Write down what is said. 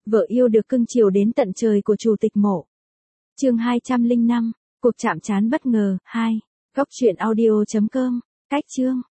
Vợ yêu được cưng chiều đến tận trời của chủ tịch mộ. Chương 205, cuộc chạm trán bất ngờ, 2. Góc truyện audio.com, cách chương.